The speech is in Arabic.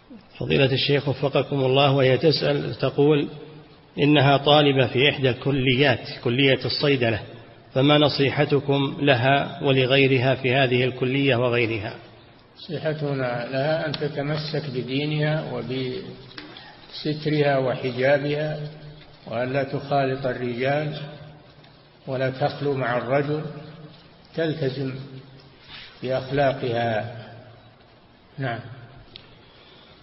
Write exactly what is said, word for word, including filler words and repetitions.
فضيلة الشيخ وفقكم الله، وهي تسأل تقول إنها طالبة في إحدى الكليات، كلية الصيدلة، فما نصيحتكم لها ولغيرها في هذه الكلية وغيرها؟ نصيحتنا لها أن تتمسك بدينها وبسترها وحجابها، وأن لا تخالط الرجال ولا تخلو مع الرجل، تلتزم بأخلاقها. نعم.